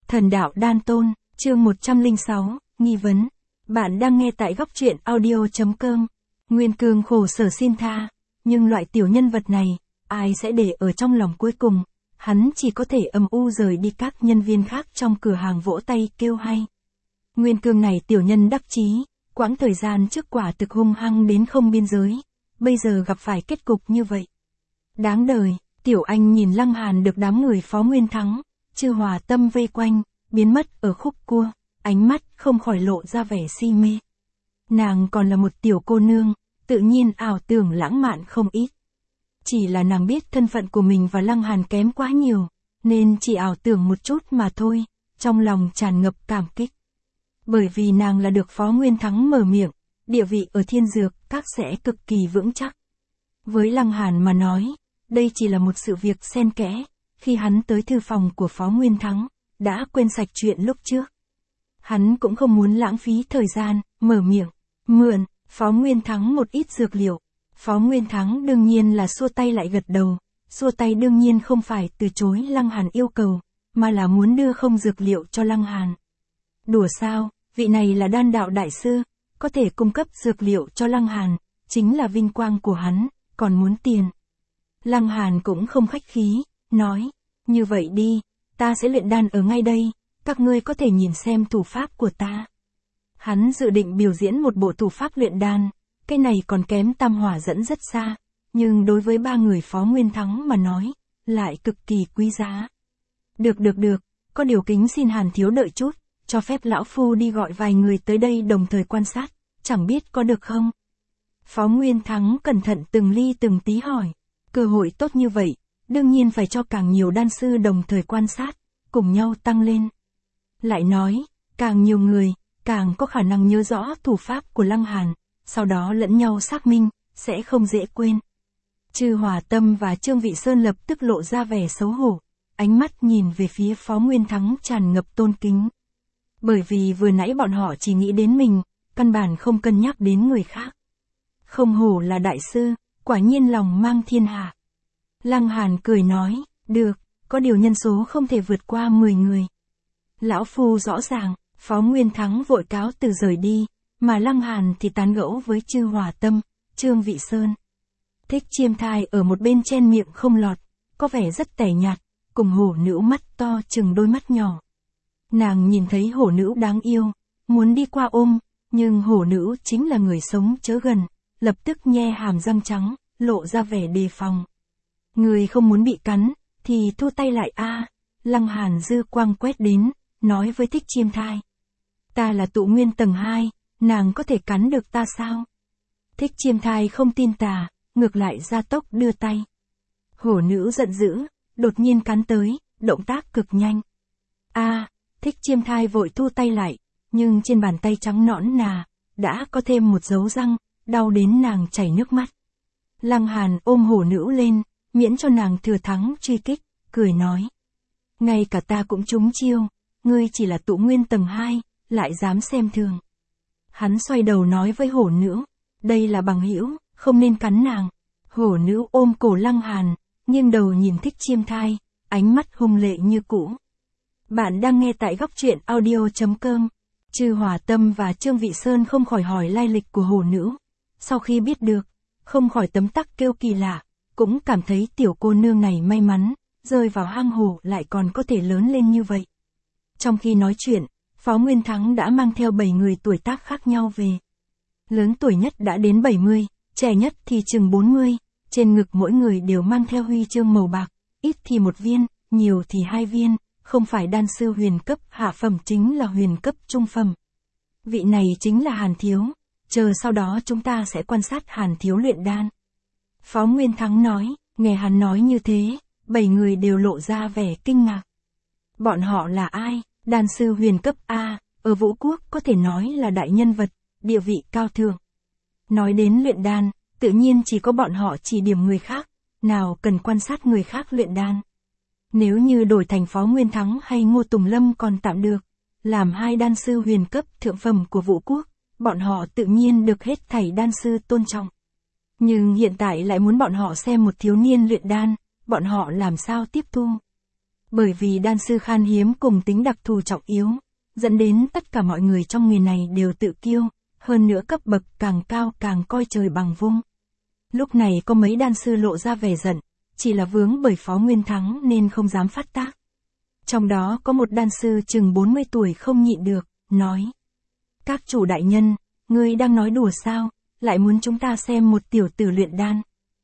Thần đạo đan tôn, chương 106, nghi vấn. Bạn đang nghe tại góc truyện audio.com. Nguyên Cương khổ sở xin tha, nhưng loại tiểu nhân vật này, ai sẽ để ở trong lòng cuối cùng, hắn chỉ có thể âm u rời đi. Các nhân viên khác trong cửa hàng vỗ tay kêu hay. Nguyên Cương này tiểu nhân đắc chí, quãng thời gian trước quả thực hung hăng đến không biên giới, bây giờ gặp phải kết cục như vậy. Đáng đời. Tiểu Anh nhìn Lăng Hàn được đám người Phó Nguyên Thắng, Chư Hòa Tâm vây quanh, biến mất ở khúc cua, ánh mắt không khỏi lộ ra vẻ si mê. Nàng còn là một tiểu cô nương, tự nhiên ảo tưởng lãng mạn không ít. Chỉ là nàng biết thân phận của mình và Lăng Hàn kém quá nhiều, nên chỉ ảo tưởng một chút mà thôi, trong lòng tràn ngập cảm kích. Bởi vì nàng là được Phó Nguyên Thắng mở miệng, địa vị ở Thiên Dược các sẽ cực kỳ vững chắc. Với Lăng Hàn mà nói, đây chỉ là một sự việc xen kẽ, khi hắn tới thư phòng của Phó Nguyên Thắng, đã quên sạch chuyện lúc trước. Hắn cũng không muốn lãng phí thời gian, mở miệng, mượn, Phó Nguyên Thắng một ít dược liệu. Phó Nguyên Thắng đương nhiên là xua tay lại gật đầu, xua tay đương nhiên không phải từ chối Lăng Hàn yêu cầu, mà là muốn đưa không dược liệu cho Lăng Hàn. Đùa sao, vị này là đan đạo đại sư, có thể cung cấp dược liệu cho Lăng Hàn, chính là vinh quang của hắn, còn muốn tiền. Lăng Hàn cũng không khách khí, nói, như vậy đi, ta sẽ luyện đan ở ngay đây, các ngươi có thể nhìn xem thủ pháp của ta. Hắn dự định biểu diễn một bộ thủ pháp luyện đan, cái này còn kém tam hỏa dẫn rất xa, nhưng đối với ba người Phó Nguyên Thắng mà nói, lại cực kỳ quý giá. Được, có điều kính xin Hàn thiếu đợi chút, cho phép lão phu đi gọi vài người tới đây đồng thời quan sát, chẳng biết có được không? Phó Nguyên Thắng cẩn thận từng ly từng tí hỏi. Cơ hội tốt như vậy, đương nhiên phải cho càng nhiều đan sư đồng thời quan sát, cùng nhau tăng lên. Lại nói, càng nhiều người, càng có khả năng nhớ rõ thủ pháp của Lăng Hàn, sau đó lẫn nhau xác minh, sẽ không dễ quên. Chư Hòa Tâm và Trương Vị Sơn lập tức lộ ra vẻ xấu hổ, ánh mắt nhìn về phía Phó Nguyên Thắng tràn ngập tôn kính. Bởi vì vừa nãy bọn họ chỉ nghĩ đến mình, căn bản không cân nhắc đến người khác. Không hổ là đại sư, quả nhiên lòng mang thiên hạ. Lăng Hàn cười nói, được, có điều nhân số không thể vượt qua 10 người. Lão phu rõ ràng, Phó Nguyên Thắng vội cáo từ rời đi, mà Lăng Hàn thì tán gẫu với Chư Hòa Tâm, Trương Vị Sơn. Thích Chiêm Thai ở một bên chen miệng không lọt, có vẻ rất tẻ nhạt, cùng hổ nữ mắt to chừng đôi mắt nhỏ. Nàng nhìn thấy hổ nữ đáng yêu, muốn đi qua ôm, nhưng hổ nữ chính là người sống chớ gần, lập tức nhe hàm răng trắng, lộ ra vẻ đề phòng. Người không muốn bị cắn, thì thu tay lại a. Lăng Hàn dư quang quét đến, nói với Thích Chiêm Thai. Ta là tụ nguyên tầng 2, nàng có thể cắn được ta sao? Thích Chiêm Thai không tin tà, ngược lại gia tốc đưa tay. Hổ nữ giận dữ, đột nhiên cắn tới, động tác cực nhanh. Thích Chiêm Thai vội thu tay lại, nhưng trên bàn tay trắng nõn nà, đã có thêm một dấu răng, đau đến nàng chảy nước mắt. Lăng Hàn ôm hổ nữ lên, miễn cho nàng thừa thắng truy kích, cười nói. Ngay cả ta cũng trúng chiêu, ngươi chỉ là tụ nguyên tầng 2, lại dám xem thường. Hắn xoay đầu nói với hổ nữ, đây là bằng hữu, không nên cắn nàng. Hổ nữ ôm cổ Lăng Hàn, nghiêng đầu nhìn Thích Chiêm Thai, ánh mắt hung lệ như cũ. Bạn đang nghe tại góc truyện audio.com. Chư Hòa Tâm và Trương Vị Sơn không khỏi hỏi lai lịch của hổ nữ. Sau khi biết được, không khỏi tấm tắc kêu kỳ lạ, cũng cảm thấy tiểu cô nương này may mắn, rơi vào hang hổ lại còn có thể lớn lên như vậy. Trong khi nói chuyện, Phó Nguyên Thắng đã mang theo 7 người tuổi tác khác nhau về. Lớn tuổi nhất đã đến 70, trẻ nhất thì chừng 40, trên ngực mỗi người đều mang theo huy chương màu bạc, ít thì 1 viên, nhiều thì 2 viên, không phải đan sư huyền cấp hạ phẩm chính là huyền cấp trung phẩm. Vị này chính là Hàn thiếu, chờ sau đó chúng ta sẽ quan sát Hàn thiếu luyện đan. Phó Nguyên Thắng nói, nghe hắn nói như thế, 7 người đều lộ ra vẻ kinh ngạc. Bọn họ là ai? Đan sư huyền cấp A, ở Vũ Quốc có thể nói là đại nhân vật, địa vị cao thượng. Nói đến luyện đan, tự nhiên chỉ có bọn họ chỉ điểm người khác, nào cần quan sát người khác luyện đan. Nếu như đổi thành Phó Nguyên Thắng hay Ngô Tùng Lâm còn tạm được, làm 2 đan sư huyền cấp thượng phẩm của Vũ Quốc, bọn họ tự nhiên được hết thảy đan sư tôn trọng. Nhưng hiện tại lại muốn bọn họ xem một thiếu niên luyện đan, bọn họ làm sao tiếp thu? Bởi vì đan sư khan hiếm cùng tính đặc thù trọng yếu, dẫn đến tất cả mọi người trong nghề này đều tự kiêu, hơn nữa cấp bậc càng cao càng coi trời bằng vung. Lúc này có mấy đan sư lộ ra vẻ giận, chỉ là vướng bởi Phó Nguyên Thắng nên không dám phát tác. Trong đó có một đan sư chừng 40 tuổi không nhịn được, nói. Các chủ đại nhân, ngươi đang nói đùa sao, lại muốn chúng ta xem một tiểu tử luyện đan.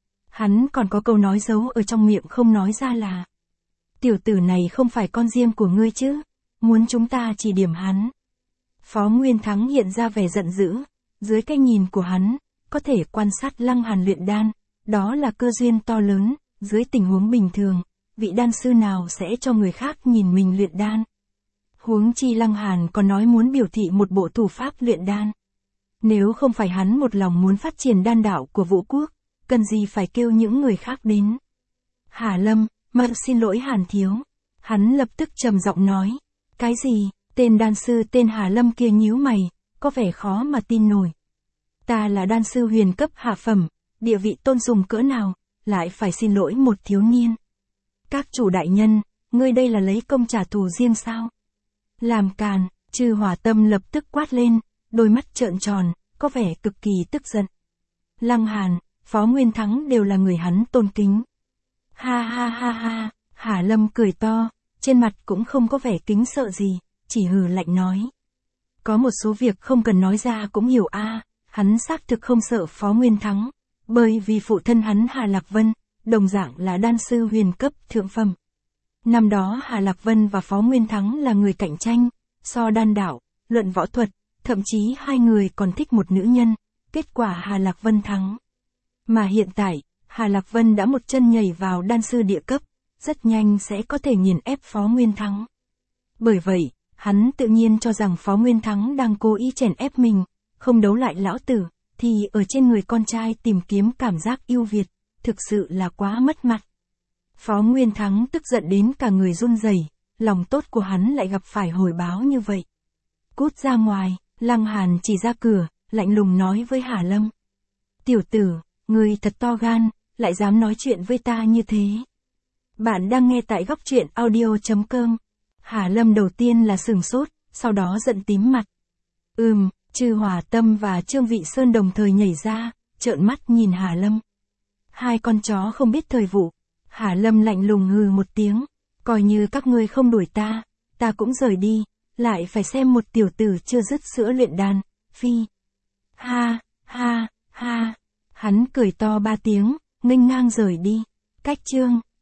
Hắn còn có câu nói giấu ở trong miệng không nói ra là. Tiểu tử này không phải con riêng của ngươi chứ, muốn chúng ta chỉ điểm hắn. Phó Nguyên Thắng hiện ra vẻ giận dữ, dưới cái nhìn của hắn, có thể quan sát Lăng Hàn luyện đan, đó là cơ duyên to lớn, dưới tình huống bình thường, vị đan sư nào sẽ cho người khác nhìn mình luyện đan. Huống chi Lăng Hàn còn nói muốn biểu thị một bộ thủ pháp luyện đan. Nếu không phải hắn một lòng muốn phát triển đan đạo của Vũ Quốc, cần gì phải kêu những người khác đến. Hà Lâm, mà xin lỗi Hàn thiếu. Hắn lập tức trầm giọng nói. Cái gì? Tên đan sư tên Hà Lâm kia nhíu mày, có vẻ khó mà tin nổi. Ta là đan sư huyền cấp hạ phẩm, địa vị tôn sùng cỡ nào, lại phải xin lỗi một thiếu niên. Các chủ đại nhân, ngươi đây là lấy công trả thù riêng sao? Làm càn, Trư Hỏa Tâm lập tức quát lên, đôi mắt trợn tròn, có vẻ cực kỳ tức giận. Lăng Hàn, Phó Nguyên Thắng đều là người hắn tôn kính. Ha ha ha ha, Hà Lâm cười to, trên mặt cũng không có vẻ kính sợ gì, chỉ hừ lạnh nói. Có một số việc không cần nói ra cũng hiểu a, hắn xác thực không sợ Phó Nguyên Thắng, bởi vì phụ thân hắn Hà Lạc Vân, đồng dạng là đan sư huyền cấp thượng phẩm. Năm đó Hà Lạc Vân và Phó Nguyên Thắng là người cạnh tranh, so đan đạo, luận võ thuật, thậm chí hai người còn thích một nữ nhân, kết quả Hà Lạc Vân thắng. Mà hiện tại, Hà Lạc Vân đã một chân nhảy vào đan sư địa cấp, rất nhanh sẽ có thể nghiền ép Phó Nguyên Thắng. Bởi vậy, hắn tự nhiên cho rằng Phó Nguyên Thắng đang cố ý chèn ép mình, không đấu lại lão tử, thì ở trên người con trai tìm kiếm cảm giác ưu việt, thực sự là quá mất mặt. Phó Nguyên Thắng tức giận đến cả người run rẩy, lòng tốt của hắn lại gặp phải hồi báo như vậy. Cút ra ngoài, Lăng Hàn chỉ ra cửa, lạnh lùng nói với Hà Lâm. Tiểu tử, ngươi thật to gan, lại dám nói chuyện với ta như thế. Bạn đang nghe tại góc truyện audio.com. Hà Lâm đầu tiên là sửng sốt, sau đó giận tím mặt. Trư Hỏa Tâm và Trương Vị Sơn đồng thời nhảy ra, trợn mắt nhìn Hà Lâm. Hai con chó không biết thời vụ. Hà Lâm lạnh lùng hừ một tiếng, coi như các ngươi không đuổi ta cũng rời đi, lại phải xem một tiểu tử chưa dứt sữa luyện đan, phi. Ha, ha, ha, hắn cười to 3 tiếng, nghênh ngang rời đi. Cách chương